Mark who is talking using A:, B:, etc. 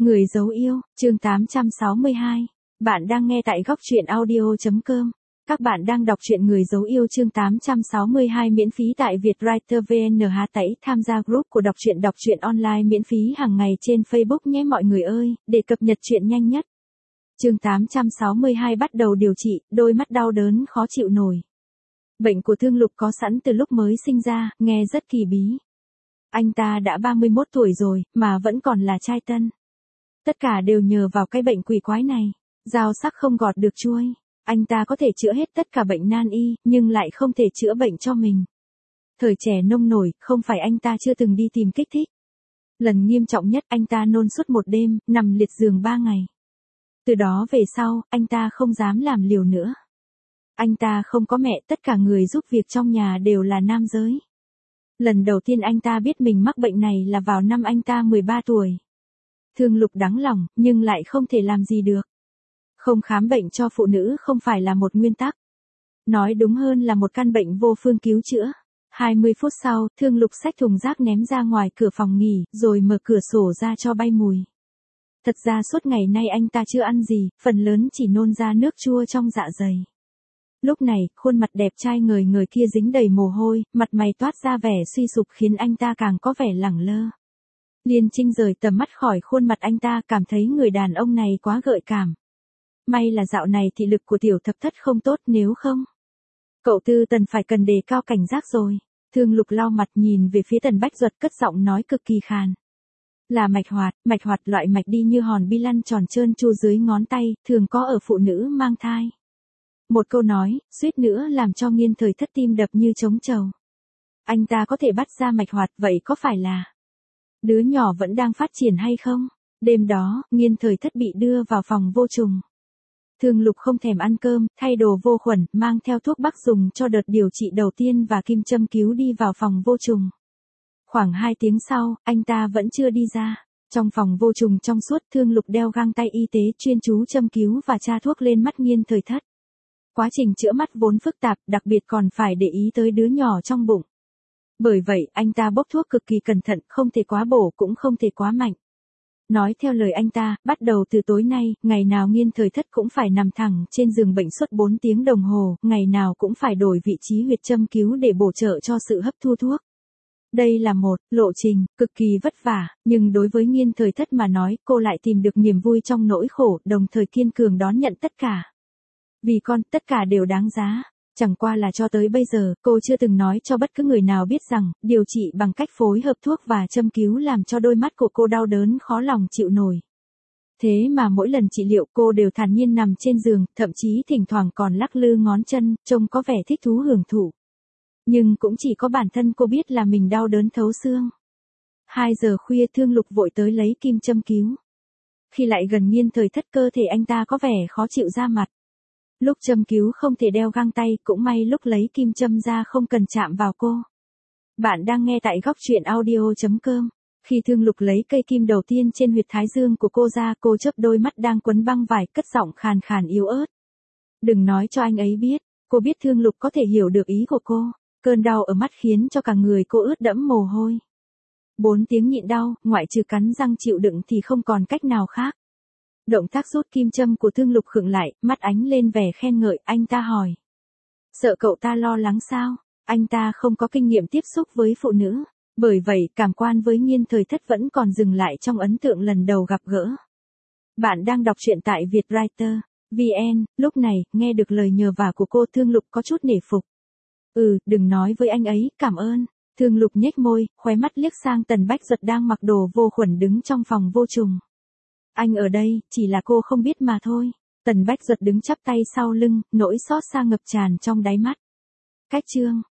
A: Người dấu yêu, chương 862. Bạn đang nghe tại góc truyện audio.com. Các bạn đang đọc truyện Người dấu yêu chương 862 miễn phí tại Vietwriter VN. Tẩy tham gia group của đọc truyện online miễn phí hàng ngày trên Facebook nhé mọi người ơi, để cập nhật truyện nhanh nhất. Chương 862 bắt đầu điều trị, đôi mắt đau đớn khó chịu nổi. Bệnh của Thương Lục có sẵn từ lúc mới sinh ra, nghe rất kỳ bí. Anh ta đã 31 tuổi rồi, mà vẫn còn là trai tân. Tất cả đều nhờ vào cái bệnh quỷ quái này. Dao sắc không gọt được chuôi. Anh ta có thể chữa hết tất cả bệnh nan y, nhưng lại không thể chữa bệnh cho mình. Thời trẻ nông nổi, không phải anh ta chưa từng đi tìm kích thích. Lần nghiêm trọng nhất anh ta nôn suốt một đêm, nằm liệt giường 3 ngày. Từ đó về sau, anh ta không dám làm liều nữa. Anh ta không có mẹ, tất cả người giúp việc trong nhà đều là nam giới. Lần đầu tiên anh ta biết mình mắc bệnh này là vào năm anh ta 13 tuổi. Thương Lục đắng lòng, nhưng lại không thể làm gì được. Không khám bệnh cho phụ nữ không phải là một nguyên tắc. Nói đúng hơn là một căn bệnh vô phương cứu chữa. 20 phút sau, Thương Lục xách thùng rác ném ra ngoài cửa phòng nghỉ, rồi mở cửa sổ ra cho bay mùi. Thật ra suốt ngày nay anh ta chưa ăn gì, phần lớn chỉ nôn ra nước chua trong dạ dày. Lúc này, khuôn mặt đẹp trai người kia dính đầy mồ hôi, mặt mày toát ra vẻ suy sụp khiến anh ta càng có vẻ lẳng lơ. Liên Trinh rời tầm mắt khỏi khuôn mặt anh ta, cảm thấy người đàn ông này quá gợi cảm. May là dạo này thị lực của tiểu thập thất không tốt, nếu không cậu Tư Tần phải cần đề cao cảnh giác rồi. Thương Lục lau mặt nhìn về phía Tần Bách Duật, cất giọng nói cực kỳ khàn. Là mạch hoạt loại mạch đi như hòn bi lăn tròn trơn tru dưới ngón tay, thường có ở phụ nữ mang thai. Một câu nói, suýt nữa làm cho Nghiên Thời Thất tim đập như trống trầu. Anh ta có thể bắt ra mạch hoạt, vậy có phải là đứa nhỏ vẫn đang phát triển hay không? Đêm đó, Nghiên Thời Thất bị đưa vào phòng vô trùng. Thương Lục không thèm ăn cơm, thay đồ vô khuẩn, mang theo thuốc bắc dùng cho đợt điều trị đầu tiên và kim châm cứu đi vào phòng vô trùng. Khoảng 2 tiếng sau, anh ta vẫn chưa đi ra. Trong phòng vô trùng trong suốt, Thương Lục đeo găng tay y tế chuyên chú châm cứu và tra thuốc lên mắt Nghiên Thời Thất. Quá trình chữa mắt vốn phức tạp, đặc biệt còn phải để ý tới đứa nhỏ trong bụng. Bởi vậy, anh ta bốc thuốc cực kỳ cẩn thận, không thể quá bổ cũng không thể quá mạnh. Nói theo lời anh ta, bắt đầu từ tối nay, ngày nào Nghiên Thời Thất cũng phải nằm thẳng trên giường bệnh suốt 4 tiếng đồng hồ, ngày nào cũng phải đổi vị trí huyệt châm cứu để bổ trợ cho sự hấp thu thuốc. Đây là một lộ trình cực kỳ vất vả, nhưng đối với Nghiên Thời Thất mà nói, cô lại tìm được niềm vui trong nỗi khổ, đồng thời kiên cường đón nhận tất cả. Vì con, tất cả đều đáng giá. Chẳng qua là cho tới bây giờ, cô chưa từng nói cho bất cứ người nào biết rằng, điều trị bằng cách phối hợp thuốc và châm cứu làm cho đôi mắt của cô đau đớn khó lòng chịu nổi. Thế mà mỗi lần trị liệu cô đều thản nhiên nằm trên giường, thậm chí thỉnh thoảng còn lắc lư ngón chân, trông có vẻ thích thú hưởng thụ. Nhưng cũng chỉ có bản thân cô biết là mình đau đớn thấu xương. 2 giờ khuya Thương Lục vội tới lấy kim châm cứu. Khi lại gần Nghiên Thời Thất, cơ thể anh ta có vẻ khó chịu ra mặt. Lúc châm cứu không thể đeo găng tay, cũng may lúc lấy kim châm ra không cần chạm vào cô. Bạn đang nghe tại góc truyện audio.com. Khi Thương Lục lấy cây kim đầu tiên trên huyệt thái dương của cô ra, cô chớp đôi mắt đang quấn băng vải, cất giọng khàn khàn yếu ớt. Đừng nói cho anh ấy biết. Cô biết Thương Lục có thể hiểu được ý của cô. Cơn đau ở mắt khiến cho cả người cô ướt đẫm mồ hôi. 4 tiếng nhịn đau, ngoại trừ cắn răng chịu đựng thì không còn cách nào khác. Động tác rút kim châm của Thương Lục khựng lại, mắt ánh lên vẻ khen ngợi, anh ta hỏi. Sợ cậu ta lo lắng sao? Anh ta không có kinh nghiệm tiếp xúc với phụ nữ. Bởi vậy, cảm quan với Nghiên Thời Thất vẫn còn dừng lại trong ấn tượng lần đầu gặp gỡ. Bạn đang đọc truyện tại Vietwriter VN. Lúc này, nghe được lời nhờ vả của cô, Thương Lục có chút nể phục. Đừng nói với anh ấy, cảm ơn. Thương Lục nhếch môi, khóe mắt liếc sang Tần Bách Duật đang mặc đồ vô khuẩn đứng trong phòng vô trùng. Anh ở đây, chỉ là cô không biết mà thôi. Tần Bách Duật đứng chắp tay sau lưng, nỗi xót xa ngập tràn trong đáy mắt. Cách chương